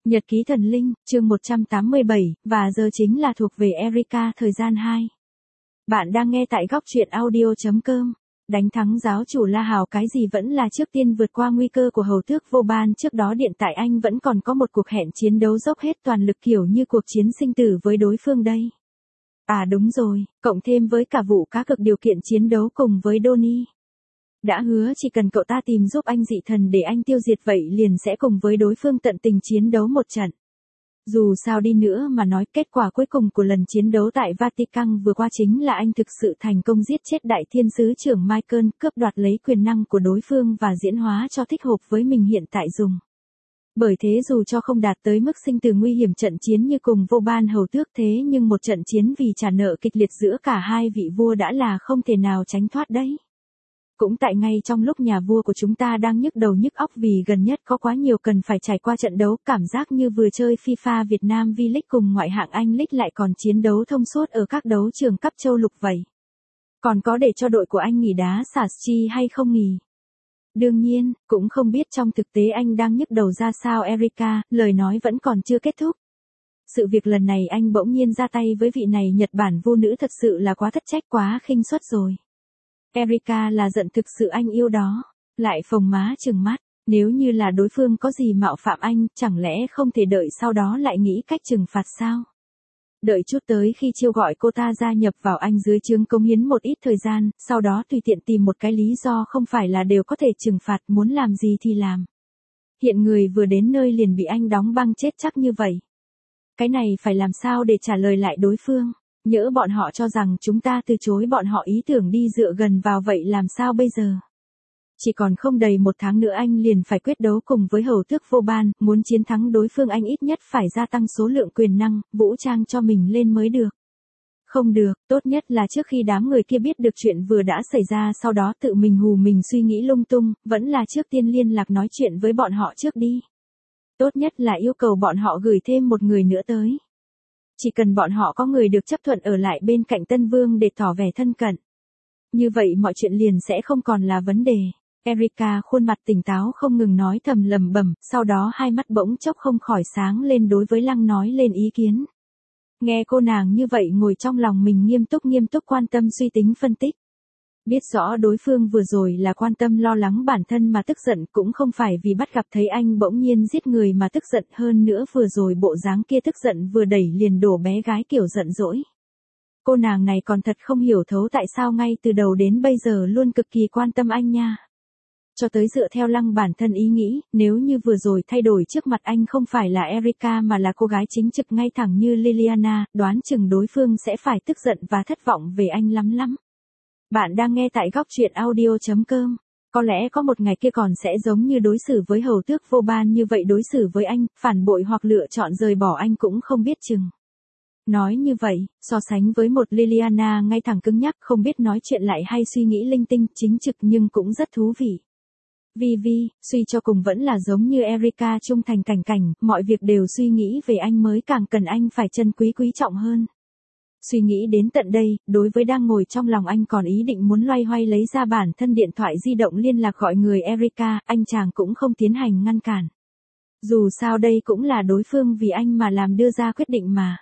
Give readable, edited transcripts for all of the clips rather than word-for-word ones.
Nhật ký thần linh, chương 187, và giờ chính là thuộc về Erika thời gian 2. Bạn đang nghe tại góc truyện audio.com. Đánh thắng giáo chủ La Hào cái gì vẫn là trước tiên vượt qua nguy cơ của hầu tước vô ban, trước đó điện tại anh vẫn còn có một cuộc hẹn chiến đấu dốc hết toàn lực kiểu như cuộc chiến sinh tử với đối phương đây. À đúng rồi, cộng thêm với cả vụ cá cược điều kiện chiến đấu cùng với Donnie. Đã hứa chỉ cần cậu ta tìm giúp anh dị thần để anh tiêu diệt vậy liền sẽ cùng với đối phương tận tình chiến đấu một trận. Dù sao đi nữa mà nói kết quả cuối cùng của lần chiến đấu tại Vatican vừa qua chính là anh thực sự thành công giết chết đại thiên sứ trưởng Michael, cướp đoạt lấy quyền năng của đối phương và diễn hóa cho thích hợp với mình hiện tại dùng. Bởi thế dù cho không đạt tới mức sinh tử nguy hiểm trận chiến như cùng vô ban hầu tước thế nhưng một trận chiến vì trả nợ kịch liệt giữa cả hai vị vua đã là không thể nào tránh thoát đấy. Cũng tại ngay trong lúc nhà vua của chúng ta đang nhức đầu nhức óc vì gần nhất có quá nhiều cần phải trải qua trận đấu, cảm giác như vừa chơi FIFA Việt Nam V-League cùng ngoại hạng Anh League lại còn chiến đấu thông suốt ở các đấu trường cấp châu lục vậy. Còn có để cho đội của anh nghỉ đá xả chi hay không nghỉ? Đương nhiên, cũng không biết trong thực tế anh đang nhức đầu ra sao Erika, lời nói vẫn còn chưa kết thúc. Sự việc lần này anh bỗng nhiên ra tay với vị này Nhật Bản vua nữ thật sự là quá thất trách quá khinh suất rồi. Erika là giận thực sự anh yêu đó, lại phồng má trừng mắt, nếu như là đối phương có gì mạo phạm anh, chẳng lẽ không thể đợi sau đó lại nghĩ cách trừng phạt sao? Đợi chút tới khi chiêu gọi cô ta gia nhập vào anh dưới trướng cống hiến một ít thời gian, sau đó tùy tiện tìm một cái lý do không phải là đều có thể trừng phạt, muốn làm gì thì làm. Hiện người vừa đến nơi liền bị anh đóng băng chết chắc như vậy. Cái này phải làm sao để trả lời lại đối phương? Nhỡ bọn họ cho rằng chúng ta từ chối bọn họ ý tưởng đi dựa gần vào vậy làm sao bây giờ? Chỉ còn không đầy một tháng nữa anh liền phải quyết đấu cùng với hầu tước vô ban, muốn chiến thắng đối phương anh ít nhất phải gia tăng số lượng quyền năng, vũ trang cho mình lên mới được. Không được, tốt nhất là trước khi đám người kia biết được chuyện vừa đã xảy ra sau đó tự mình hù mình suy nghĩ lung tung, vẫn là trước tiên liên lạc nói chuyện với bọn họ trước đi. Tốt nhất là yêu cầu bọn họ gửi thêm một người nữa tới. Chỉ cần bọn họ có người được chấp thuận ở lại bên cạnh Tân Vương để tỏ vẻ thân cận. Như vậy mọi chuyện liền sẽ không còn là vấn đề. Erika khuôn mặt tỉnh táo không ngừng nói thầm lầm bầm, sau đó hai mắt bỗng chốc không khỏi sáng lên đối với Lăng nói lên ý kiến. Nghe cô nàng như vậy ngồi trong lòng mình nghiêm túc quan tâm suy tính phân tích. Biết rõ đối phương vừa rồi là quan tâm lo lắng bản thân mà tức giận cũng không phải vì bắt gặp thấy anh bỗng nhiên giết người mà tức giận, hơn nữa vừa rồi bộ dáng kia tức giận vừa đẩy liền đổ bé gái kiểu giận dỗi. Cô nàng này còn thật không hiểu thấu tại sao ngay từ đầu đến bây giờ luôn cực kỳ quan tâm anh nha. Cho tới dựa theo Lăng bản thân ý nghĩ, nếu như vừa rồi thay đổi trước mặt anh không phải là Erika mà là cô gái chính trực ngay thẳng như Liliana, đoán chừng đối phương sẽ phải tức giận và thất vọng về anh lắm. Bạn đang nghe tại góc truyện audio.com. Có lẽ có một ngày kia còn sẽ giống như đối xử với hầu tước vô ban như vậy đối xử với anh, phản bội hoặc lựa chọn rời bỏ anh cũng không biết chừng. Nói như vậy, so sánh với một Liliana ngay thẳng cứng nhắc không biết nói chuyện lại hay suy nghĩ linh tinh, chính trực nhưng cũng rất thú vị. Vivi, suy cho cùng vẫn là giống như Erika trung thành cảnh, mọi việc đều suy nghĩ về anh mới càng cần anh phải trân quý trọng hơn. Suy nghĩ đến tận đây, đối với đang ngồi trong lòng anh còn ý định muốn loay hoay lấy ra bản thân điện thoại di động liên lạc gọi người Erika, anh chàng cũng không tiến hành ngăn cản. Dù sao đây cũng là đối phương vì anh mà làm đưa ra quyết định mà.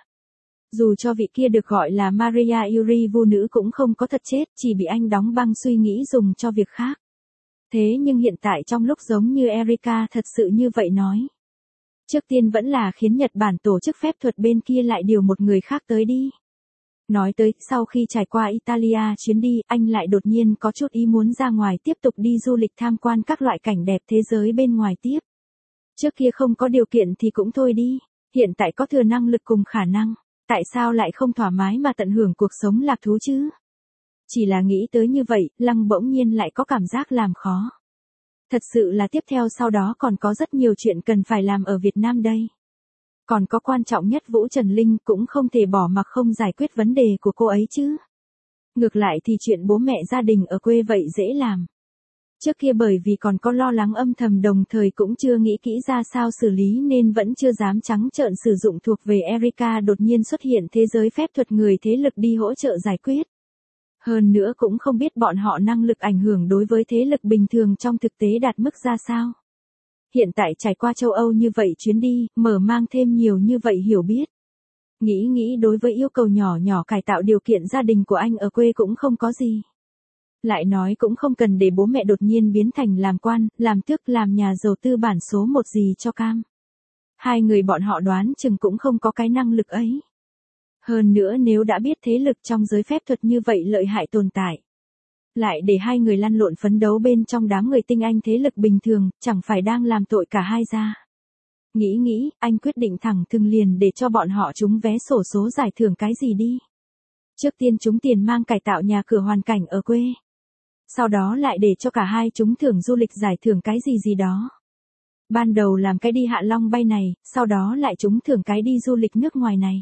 Dù cho vị kia được gọi là Maria Yuri vua nữ cũng không có thật chết, chỉ bị anh đóng băng suy nghĩ dùng cho việc khác. Thế nhưng hiện tại trong lúc giống như Erika thật sự như vậy nói. Trước tiên vẫn là khiến Nhật Bản tổ chức phép thuật bên kia lại điều một người khác tới đi. Nói tới, sau khi trải qua Italia chuyến đi, anh lại đột nhiên có chút ý muốn ra ngoài tiếp tục đi du lịch tham quan các loại cảnh đẹp thế giới bên ngoài tiếp. Trước kia không có điều kiện thì cũng thôi đi, hiện tại có thừa năng lực cùng khả năng, tại sao lại không thoải mái mà tận hưởng cuộc sống lạc thú chứ? Chỉ là nghĩ tới như vậy, Lăng bỗng nhiên lại có cảm giác làm khó. Thật sự là tiếp theo sau đó còn có rất nhiều chuyện cần phải làm ở Việt Nam đây. Còn có quan trọng nhất Vũ Trần Linh cũng không thể bỏ mặc không giải quyết vấn đề của cô ấy chứ. Ngược lại thì chuyện bố mẹ gia đình ở quê vậy dễ làm. Trước kia bởi vì còn có lo lắng âm thầm đồng thời cũng chưa nghĩ kỹ ra sao xử lý nên vẫn chưa dám trắng trợn sử dụng thuộc về Erika đột nhiên xuất hiện thế giới phép thuật người thế lực đi hỗ trợ giải quyết. Hơn nữa cũng không biết bọn họ năng lực ảnh hưởng đối với thế lực bình thường trong thực tế đạt mức ra sao. Hiện tại trải qua châu Âu như vậy chuyến đi, mở mang thêm nhiều như vậy hiểu biết. Nghĩ đối với yêu cầu nhỏ nhỏ cải tạo điều kiện gia đình của anh ở quê cũng không có gì. Lại nói cũng không cần để bố mẹ đột nhiên biến thành làm quan, làm tước, làm nhà giàu tư bản số một gì cho cam. Hai người bọn họ đoán chừng cũng không có cái năng lực ấy. Hơn nữa nếu đã biết thế lực trong giới phép thuật như vậy lợi hại tồn tại. Lại để hai người lăn lộn phấn đấu bên trong đám người tinh anh thế lực bình thường, chẳng phải đang làm tội cả hai ra. Nghĩ, anh quyết định thẳng thừng liền để cho bọn họ trúng vé xổ số giải thưởng cái gì đi. Trước tiên trúng tiền mang cải tạo nhà cửa hoàn cảnh ở quê. Sau đó lại để cho cả hai trúng thưởng du lịch giải thưởng cái gì đó. Ban đầu làm cái đi Hạ Long bay này, sau đó lại trúng thưởng cái đi du lịch nước ngoài này.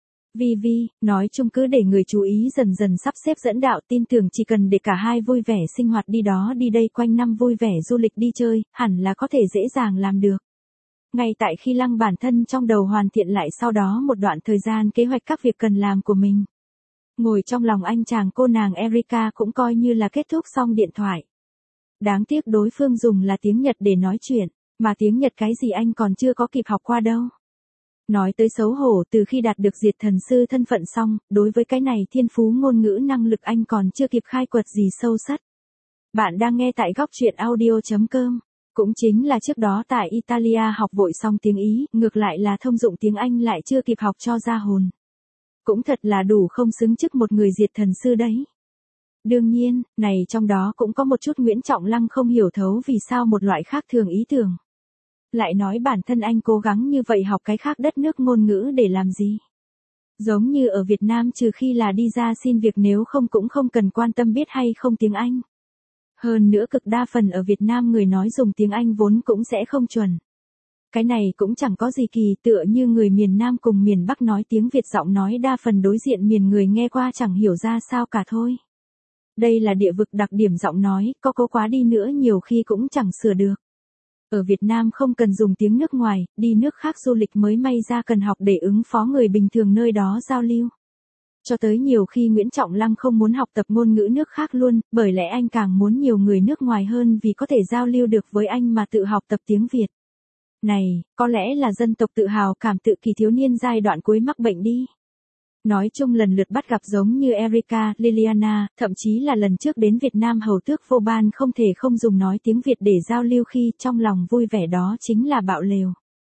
Nói chung cứ để người chú ý dần dần sắp xếp dẫn đạo, tin tưởng chỉ cần để cả hai vui vẻ sinh hoạt đi đó đi đây quanh năm vui vẻ du lịch đi chơi, hẳn là có thể dễ dàng làm được. Ngay tại khi Lăng bản thân trong đầu hoàn thiện lại sau đó một đoạn thời gian kế hoạch các việc cần làm của mình. Ngồi trong lòng anh chàng cô nàng Erika cũng coi như là kết thúc xong điện thoại. Đáng tiếc đối phương dùng là tiếng Nhật để nói chuyện, mà tiếng Nhật cái gì anh còn chưa có kịp học qua đâu. Nói tới xấu hổ, từ khi đạt được diệt thần sư thân phận xong, đối với cái này thiên phú ngôn ngữ năng lực anh còn chưa kịp khai quật gì sâu sắc. Bạn đang nghe tại góc truyện audio.com. Cũng chính là trước đó tại Italia học vội xong tiếng Ý, ngược lại là thông dụng tiếng Anh lại chưa kịp học cho ra hồn. Cũng thật là đủ không xứng chức một người diệt thần sư đấy. Đương nhiên, này trong đó cũng có một chút Nguyễn Trọng Lăng không hiểu thấu vì sao một loại khác thường ý tưởng. Lại nói bản thân anh cố gắng như vậy học cái khác đất nước ngôn ngữ để làm gì? Giống như ở Việt Nam trừ khi là đi ra xin việc nếu không cũng không cần quan tâm biết hay không tiếng Anh. Hơn nữa cực đa phần ở Việt Nam người nói dùng tiếng Anh vốn cũng sẽ không chuẩn. Cái này cũng chẳng có gì kỳ, tựa như người miền Nam cùng miền Bắc nói tiếng Việt giọng nói đa phần đối diện miền người nghe qua chẳng hiểu ra sao cả thôi. Đây là địa vực đặc điểm giọng nói, có cố quá đi nữa nhiều khi cũng chẳng sửa được. Ở Việt Nam không cần dùng tiếng nước ngoài, đi nước khác du lịch mới may ra cần học để ứng phó người bình thường nơi đó giao lưu. Cho tới nhiều khi Nguyễn Trọng Lăng không muốn học tập ngôn ngữ nước khác luôn, bởi lẽ anh càng muốn nhiều người nước ngoài hơn vì có thể giao lưu được với anh mà tự học tập tiếng Việt. Này, có lẽ là dân tộc tự hào cảm tự kỷ thiếu niên giai đoạn cuối mắc bệnh đi. Nói chung lần lượt bắt gặp giống như Erika, Liliana, thậm chí là lần trước đến Việt Nam hầu tước vô ban không thể không dùng nói tiếng Việt để giao lưu khi trong lòng vui vẻ đó chính là bạo lều.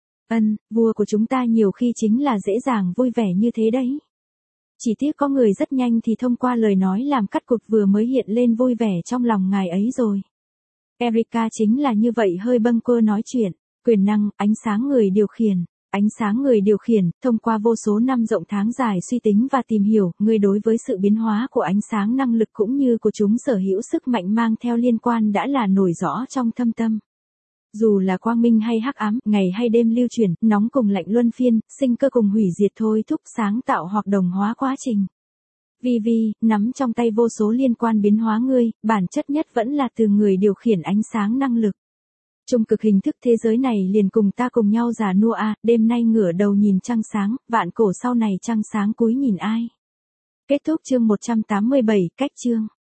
Vua của chúng ta nhiều khi chính là dễ dàng vui vẻ như thế đấy. Chỉ tiếc có người rất nhanh thì thông qua lời nói làm cắt cụt vừa mới hiện lên vui vẻ trong lòng ngài ấy rồi. Erika chính là như vậy hơi bâng quơ nói chuyện, quyền năng, ánh sáng người điều khiển. Ánh sáng người điều khiển, thông qua vô số năm rộng tháng dài suy tính và tìm hiểu, người đối với sự biến hóa của ánh sáng năng lực cũng như của chúng sở hữu sức mạnh mang theo liên quan đã là nổi rõ trong thâm tâm. Dù là quang minh hay hắc ám, ngày hay đêm lưu chuyển, nóng cùng lạnh luân phiên, sinh cơ cùng hủy diệt thôi thúc sáng tạo hoặc đồng hóa quá trình. Nắm trong tay vô số liên quan biến hóa ngươi, bản chất nhất vẫn là từ người điều khiển ánh sáng năng lực. Trung cực hình thức thế giới này liền cùng ta cùng nhau già nua đêm nay ngửa đầu nhìn trăng sáng, vạn cổ sau này trăng sáng cúi nhìn ai. Kết thúc chương 187, cách chương.